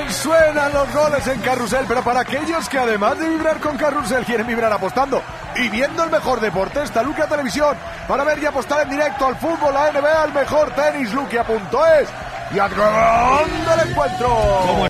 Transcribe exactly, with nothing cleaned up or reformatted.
Suenan los goles en Carrusel, pero para aquellos que además de vibrar con Carrusel quieren vibrar apostando y viendo el mejor deporte, está Luquia Televisión para ver y apostar en directo al fútbol, la N B A, al mejor tenis, luquia punto es y al gran del encuentro.